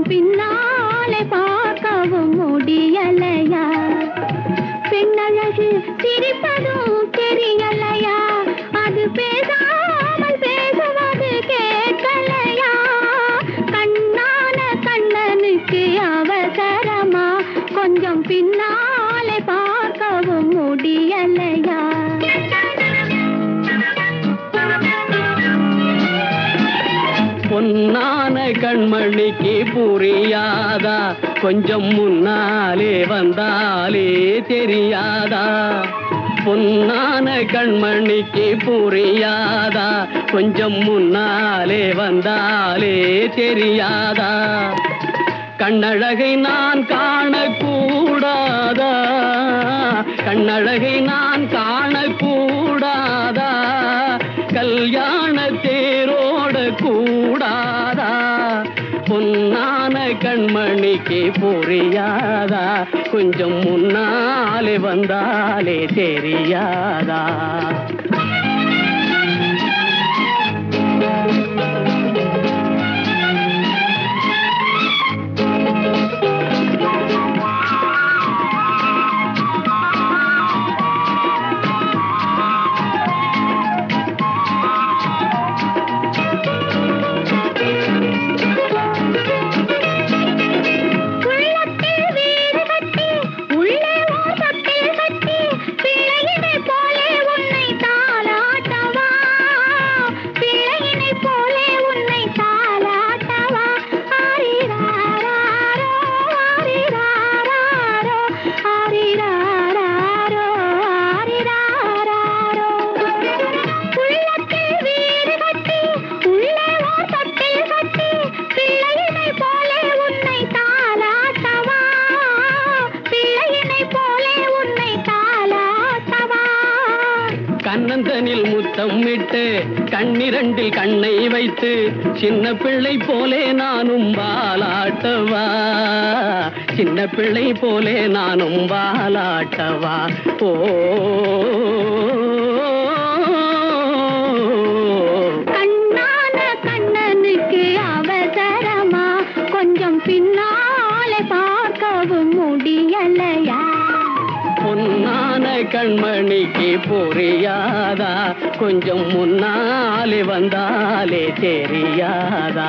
கொஞ்சம் பின்னாலே பார்க்கவும் முடியலையா? பெண்ணழகு சிரிப்பதும் தெரியலையா? அது பேசாமல் பேசுவது கேட்கலையா? கண்ணான கண்ணனுக்கு அவசரமா? கொஞ்சம் பின்னாலே பார்க்கவும் முடியலையா? பொன்னான கண்மணிக்கு புரியாதா? கொஞ்சம் முன்னாலே வந்தாலே தெரியாதா? பொன்னான கண்மணிக்கு புரியாதா? கொஞ்சம் முன்னாலே வந்தாலே தெரியாதா? கண்ணழகை நான் காணக்கூடாதா? கண்ணழகை நான் காணக்கூடாதா? கல்யாண தேரோட கூடாதா? பொன்னான கண்மணிக்கு புரியாதா? கொஞ்சம் முன்னாலே வந்தாலே தெரியாதா? கண்ணந்தனில் முத்தம் விட்டு கண்ணிரண்டில் கண்ணை வைத்து சின்ன பிள்ளை போலே நானும் வாலாட்டவா? சின்ன பிள்ளை போலே நானும் வாலாட்டவா? ஓ கண்ணான கண்ணனுக்கு அவசரமா? கொஞ்சம் பின்னாலே பார்க்கவும் முடியலையா? பொன்னான கண்மணிக்கு புரியாதா? கொஞ்சம் முன்னாலே வந்தாலே தெரியாதா?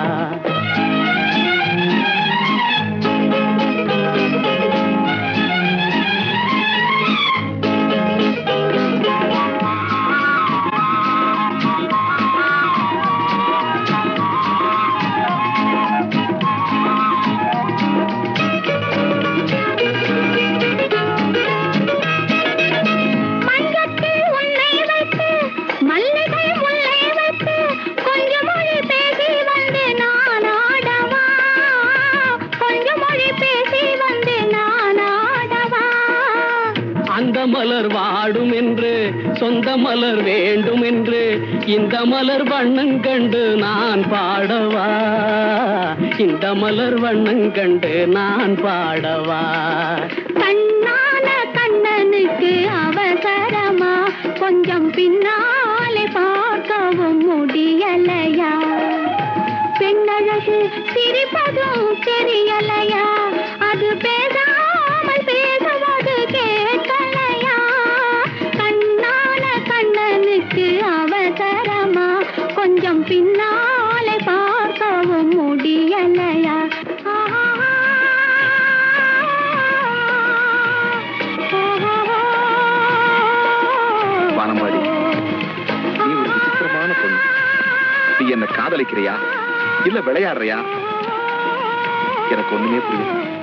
அந்த மலர் வாடும் என்று சொந்த மலர் வேண்டும் என்று இந்த மலர் வண்ணம் கண்டு நான் பாடவா? இந்த மலர் வண்ணம் கண்டு நான் பாடவா? கண்ணான கண்ணனுக்கு அவசரமா? கொஞ்சம் பின்னாலே பார்க்கவும் முடியலையா? பெண்ணழகு சிரிப்பதும் தெரியலையா? அது பேசாமல் பேசுவது கேட்கலையா? கண்ணான கண்ணனுக்கு அவசரமா? கொஞ்சம் பின்னாலே பார்க்கவும் முடியலையா? வானம்பாடி, நீ ஒரு விசித்திரமான பொண்ணு. நீ என்ன காதலிக்கிறியா இல்ல விளையாடுறியா? எனக்கு ஒண்ணுமே புரியல.